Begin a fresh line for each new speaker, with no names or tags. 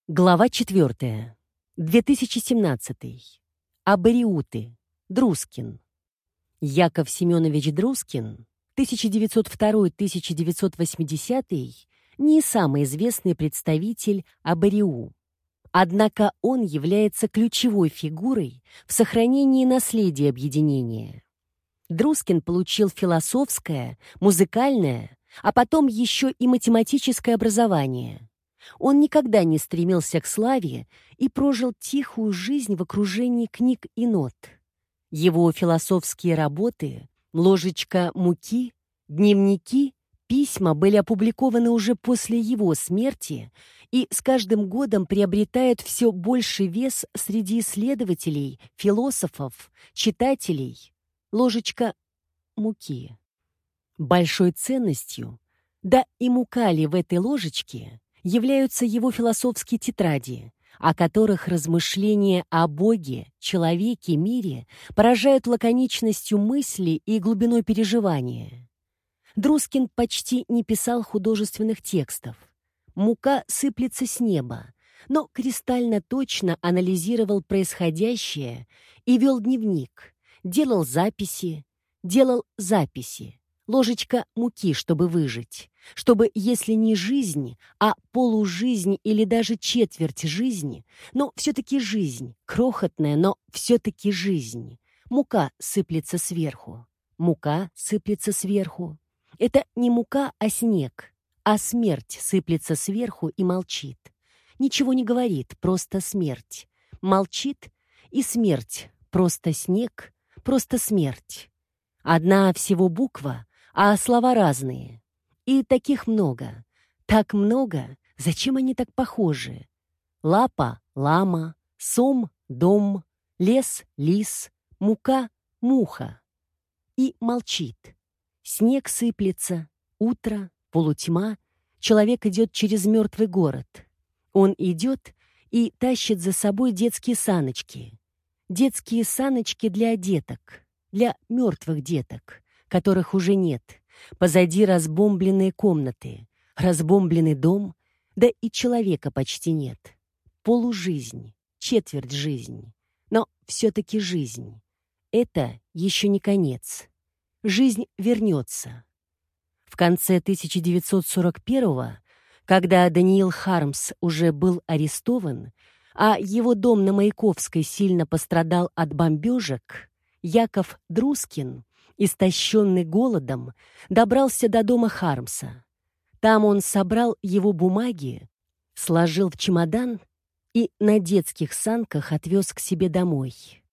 Глава 4. 2017. Абориуты. Друскин. Яков Семенович Друскин, 1902-1980, не самый известный представитель Абориу. Однако он является ключевой фигурой в сохранении наследия объединения. Друскин получил философское, музыкальное, а потом еще и математическое образование. Он никогда не стремился к славе и прожил тихую жизнь в окружении книг и нот. Его философские работы «Ложечка муки», дневники, письма были опубликованы уже после его смерти и с каждым годом приобретают все больший вес среди исследователей, философов, читателей. «Ложечка муки». Большой ценностью, да и мука ли в этой ложечке, являются его философские тетради, о которых размышления о Боге, человеке, мире поражают лаконичностью мысли и глубиной переживания. Друскин почти не писал художественных текстов. Мука сыплется с неба, но кристально точно анализировал происходящее и вел дневник, делал записи. Ложечка муки, чтобы выжить, чтобы, если не жизнь, а полужизнь или даже четверть жизни, но все-таки жизнь, крохотная, но все-таки жизнь. Мука сыплется сверху. Мука сыплется сверху. Это не мука, а снег, а смерть сыплется сверху и молчит. Ничего не говорит, просто смерть. Молчит и смерть, просто снег, просто смерть. Одна всего буква, а слова разные. И таких много. Так много, зачем они так похожи? Лапа — лама, сом — дом, лес — лис, мука — муха. И молчит. Снег сыплется, утро, полутьма. Человек идет через мертвый город. Он идет и тащит за собой детские саночки. Детские саночки для деток, для мертвых деток, которых уже нет. Позади разбомбленные комнаты, разбомбленный дом, да и человека почти нет. Полужизнь, четверть жизнь, но все-таки жизнь. Это еще не конец. Жизнь вернется. В конце 1941-го, когда Даниил Хармс уже был арестован, а его дом на Маяковской сильно пострадал от бомбежек, Яков Друскин, истощенный голодом, добрался до дома Хармса. Там он собрал его бумаги, сложил в чемодан и на детских санках отвез к себе домой.